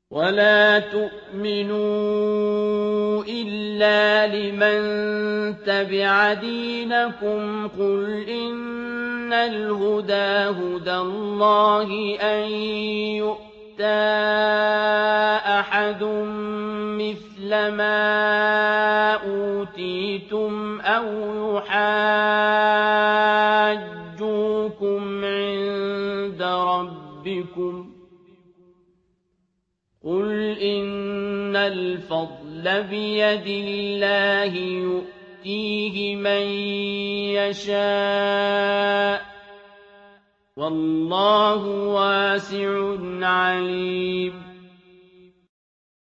ولا تؤمنوا إلا لمن تبع دينكم قل إن الهدى هدى الله أن يؤتى أحد مثل ما أوتيتم أو يحاجوكم عند ربكم قل إن الفضل بيد الله يؤتيه من يشاء والله واسع عليم